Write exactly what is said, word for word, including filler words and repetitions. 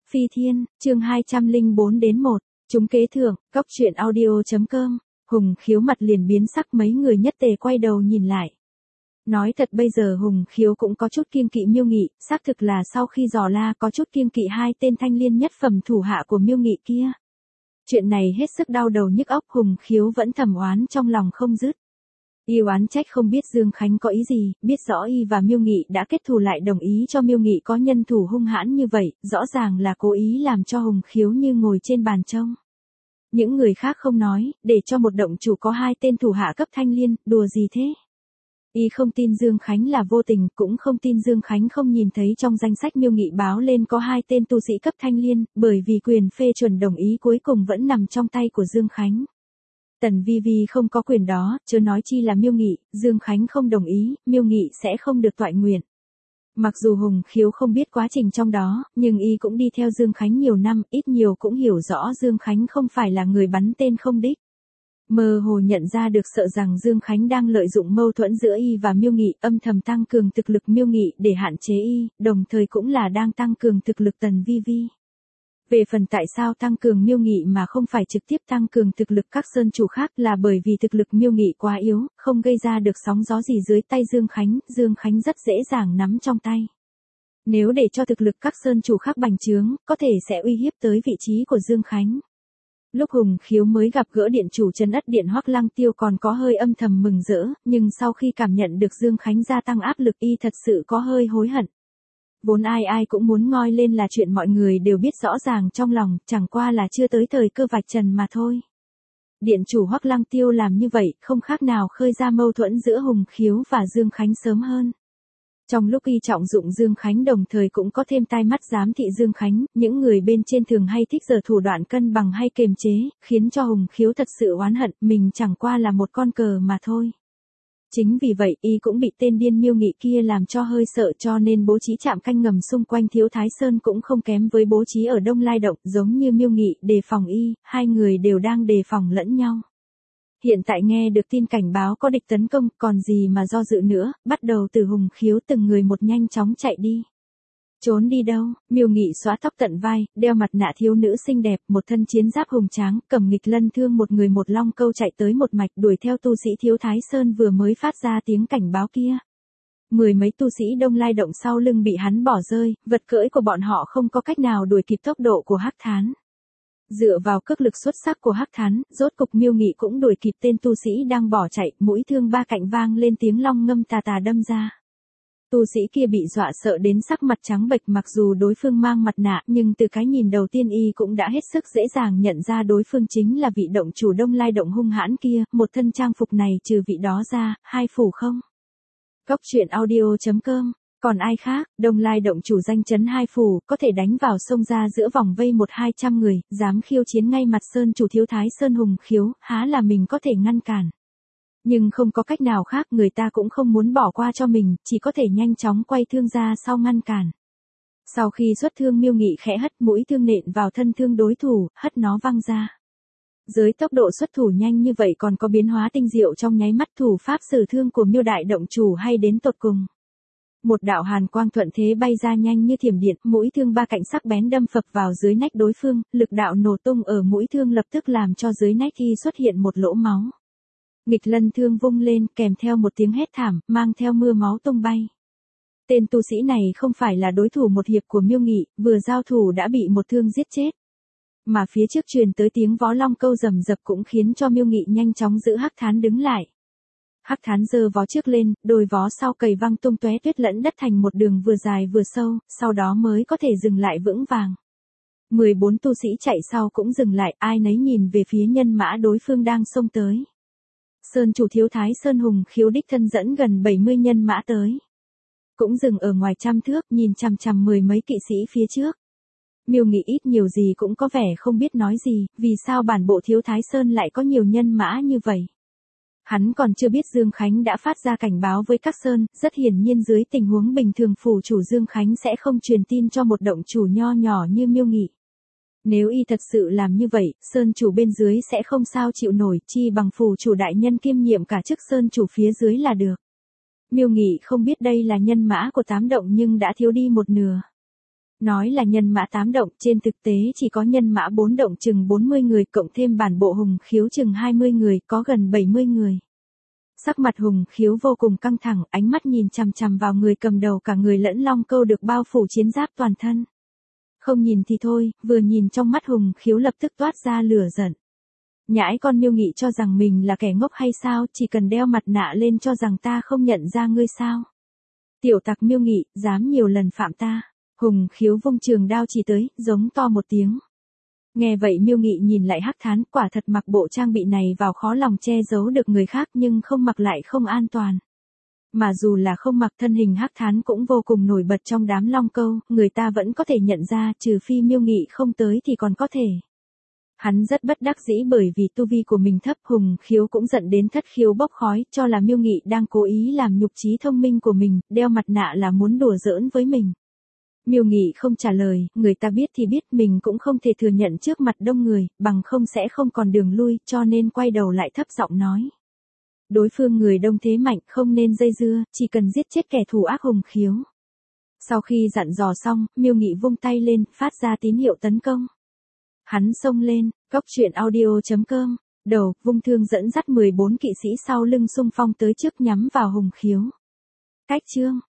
Phi Thiên, chương hai trăm lẻ bốn đến một, chúng kế thưởng, cóc truyện audio.com, Hùng Khiếu mặt liền biến sắc mấy người nhất tề quay đầu nhìn lại. Nói thật bây giờ Hùng Khiếu cũng có chút kiêng kỵ Miêu Nghị, xác thực là sau khi dò la có chút kiêng kỵ hai tên thanh liên nhất phẩm thủ hạ của Miêu Nghị kia. Chuyện này hết sức đau đầu nhức óc, Hùng Khiếu vẫn thầm oán trong lòng không dứt. Y oán trách không biết Dương Khánh có ý gì, biết rõ y và Miêu Nghị đã kết thù lại đồng ý cho Miêu Nghị có nhân thủ hung hãn như vậy, rõ ràng là cố ý làm cho Hùng Khiếu như ngồi trên bàn trông. Những người khác không nói, để cho một động chủ có hai tên thủ hạ cấp thanh liên, đùa gì thế? Y không tin Dương Khánh là vô tình, cũng không tin Dương Khánh không nhìn thấy trong danh sách Miêu Nghị báo lên có hai tên tu sĩ cấp thanh liên, bởi vì quyền phê chuẩn đồng ý cuối cùng vẫn nằm trong tay của Dương Khánh. Tần Vi Vi không có quyền đó, chớ nói chi là Miêu Nghị, Dương Khánh không đồng ý, Miêu Nghị sẽ không được toại nguyện. Mặc dù Hùng Khiếu không biết quá trình trong đó, nhưng y cũng đi theo Dương Khánh nhiều năm, ít nhiều cũng hiểu rõ Dương Khánh không phải là người bắn tên không đích. Mơ hồ nhận ra được sợ rằng Dương Khánh đang lợi dụng mâu thuẫn giữa y và Miêu Nghị, âm thầm tăng cường thực lực Miêu Nghị để hạn chế y, đồng thời cũng là đang tăng cường thực lực Tần Vi Vi. Về phần tại sao tăng cường Miêu Nghị mà không phải trực tiếp tăng cường thực lực các sơn chủ khác là bởi vì thực lực Miêu Nghị quá yếu, không gây ra được sóng gió gì dưới tay Dương Khánh, Dương Khánh rất dễ dàng nắm trong tay. Nếu để cho thực lực các sơn chủ khác bành trướng, có thể sẽ uy hiếp tới vị trí của Dương Khánh. Lúc Hùng Khiếu mới gặp gỡ điện chủ Trấn Ất Điện Hoắc Lăng Tiêu còn có hơi âm thầm mừng rỡ, nhưng sau khi cảm nhận được Dương Khánh gia tăng áp lực y thật sự có hơi hối hận. Vốn ai ai cũng muốn ngoi lên là chuyện mọi người đều biết rõ ràng trong lòng, chẳng qua là chưa tới thời cơ vạch trần mà thôi. Điện chủ Hoắc Lăng Tiêu làm như vậy, không khác nào khơi ra mâu thuẫn giữa Hùng Khiếu và Dương Khánh sớm hơn. Trong lúc y trọng dụng Dương Khánh đồng thời cũng có thêm tai mắt giám thị Dương Khánh, những người bên trên thường hay thích giở thủ đoạn cân bằng hay kiềm chế, khiến cho Hùng Khiếu thật sự oán hận, mình chẳng qua là một con cờ mà thôi. Chính vì vậy y cũng bị tên điên Miêu Nghị kia làm cho hơi sợ, cho nên bố trí trạm canh ngầm xung quanh Thiếu Thái Sơn cũng không kém với bố trí ở Đông Lai Động, giống như Miêu Nghị đề phòng y, hai người đều đang đề phòng lẫn nhau. Hiện tại nghe được tin cảnh báo có địch tấn công, còn gì mà do dự nữa, bắt đầu từ Hùng Khiếu từng người một nhanh chóng chạy đi. Trốn đi đâu? Miêu Nghị xóa tóc tận vai, đeo mặt nạ thiếu nữ xinh đẹp, một thân chiến giáp hùng tráng, cầm nghịch lân thương một người một long câu chạy tới một mạch đuổi theo tu sĩ Thiếu Thái Sơn vừa mới phát ra tiếng cảnh báo kia. Mười mấy tu sĩ Đông Lai Động sau lưng bị hắn bỏ rơi, vật cưỡi của bọn họ không có cách nào đuổi kịp tốc độ của Hắc Thán. Dựa vào cước lực xuất sắc của Hắc Thán, rốt cục Miêu Nghị cũng đuổi kịp tên tu sĩ đang bỏ chạy, mũi thương ba cạnh vang lên tiếng long ngâm tà tà đâm ra. Tu sĩ kia bị dọa sợ đến sắc mặt trắng bệch, mặc dù đối phương mang mặt nạ, nhưng từ cái nhìn đầu tiên y cũng đã hết sức dễ dàng nhận ra đối phương chính là vị động chủ Đông Lai Động hung hãn kia, một thân trang phục này trừ vị đó ra, hai phủ không. Cóc truyện audio.com, còn ai khác, Đông Lai Động chủ danh chấn hai phủ, có thể đánh vào sông ra giữa vòng vây một hai trăm người, dám khiêu chiến ngay mặt sơn chủ Thiếu Thái Sơn Hùng Khiếu, há là mình có thể ngăn cản. Nhưng không có cách nào khác, người ta cũng không muốn bỏ qua cho mình, chỉ có thể nhanh chóng quay thương ra sau ngăn cản. Sau khi xuất thương Miêu Nghị khẽ hất mũi thương nện vào thân thương đối thủ, hất nó văng ra. Dưới tốc độ xuất thủ nhanh như vậy còn có biến hóa tinh diệu trong nháy mắt, thủ pháp sử thương của Miêu đại động chủ hay đến tột cùng. Một đạo hàn quang thuận thế bay ra nhanh như thiểm điện, mũi thương ba cạnh sắc bén đâm phập vào dưới nách đối phương, lực đạo nổ tung ở mũi thương lập tức làm cho dưới nách y xuất hiện một lỗ máu. Nghịch lân thương vung lên kèm theo một tiếng hét thảm, mang theo mưa máu tung bay. Tên tu sĩ này không phải là đối thủ một hiệp của Miêu Nghị, vừa giao thủ đã bị một thương giết chết. Mà phía trước truyền tới tiếng vó long câu rầm rập cũng khiến cho Miêu Nghị nhanh chóng giữ Hắc Thán đứng lại. Hắc Thán giơ vó trước lên, đôi vó sau cầy văng tung tóe tuyết lẫn đất thành một đường vừa dài vừa sâu, sau đó mới có thể dừng lại vững vàng. mười bốn tu sĩ chạy sau cũng dừng lại, ai nấy nhìn về phía nhân mã đối phương đang xông tới. Sơn chủ Thiếu Thái Sơn Hùng Khiếu đích thân dẫn gần bảy mươi nhân mã tới. Cũng dừng ở ngoài trăm thước, nhìn chằm chằm mười mấy kỵ sĩ phía trước. Miêu Nghị ít nhiều gì cũng có vẻ không biết nói gì, vì sao bản bộ Thiếu Thái Sơn lại có nhiều nhân mã như vậy. Hắn còn chưa biết Dương Khánh đã phát ra cảnh báo với các sơn, rất hiển nhiên dưới tình huống bình thường phủ chủ Dương Khánh sẽ không truyền tin cho một động chủ nho nhỏ như Miêu Nghị. Nếu y thật sự làm như vậy, sơn chủ bên dưới sẽ không sao chịu nổi, chi bằng phủ chủ đại nhân kiêm nhiệm cả chức sơn chủ phía dưới là được. Miêu Nghị không biết đây là nhân mã của tám động nhưng đã thiếu đi một nửa. Nói là nhân mã tám động, trên thực tế chỉ có nhân mã bốn động chừng bốn mươi người, cộng thêm bản bộ Hùng Khiếu chừng hai mươi người, có gần bảy mươi người. Sắc mặt Hùng Khiếu vô cùng căng thẳng, ánh mắt nhìn chằm chằm vào người cầm đầu, cả người lẫn Long Câu được bao phủ chiến giáp toàn thân. Không nhìn thì thôi, vừa nhìn trong mắt Hùng Khiếu lập tức toát ra lửa giận. Nhãi con Miêu Nghị cho rằng mình là kẻ ngốc hay sao, chỉ cần đeo mặt nạ lên cho rằng ta không nhận ra ngươi sao? Tiểu tặc Miêu Nghị, dám nhiều lần phạm ta. Hùng Khiếu vung trường đao chỉ tới, giống to một tiếng. Nghe vậy Miêu Nghị nhìn lại Hắc Thán, quả thật mặc bộ trang bị này vào khó lòng che giấu được người khác, nhưng không mặc lại không an toàn. Mà dù là không mặc, thân hình Hắc Thán cũng vô cùng nổi bật trong đám Long Câu, người ta vẫn có thể nhận ra, trừ phi Miêu Nghị không tới thì còn có thể. Hắn rất bất đắc dĩ bởi vì tu vi của mình thấp, Hùng Khiếu cũng giận đến thất khiếu bốc khói, cho là Miêu Nghị đang cố ý làm nhục trí thông minh của mình, đeo mặt nạ là muốn đùa giỡn với mình. Miêu Nghị không trả lời, người ta biết thì biết, mình cũng không thể thừa nhận trước mặt đông người, bằng không sẽ không còn đường lui, cho nên quay đầu lại thấp giọng nói. Đối phương người đông thế mạnh, không nên dây dưa, chỉ cần giết chết kẻ thù ác Hùng Khiếu. Sau khi dặn dò xong, Miêu Nghị vung tay lên, phát ra tín hiệu tấn công. Hắn xông lên, cốc truyện audio chấm com, đầu, vung thương dẫn dắt mười bốn kỵ sĩ sau lưng xung phong tới trước nhắm vào Hùng Khiếu. Cách chương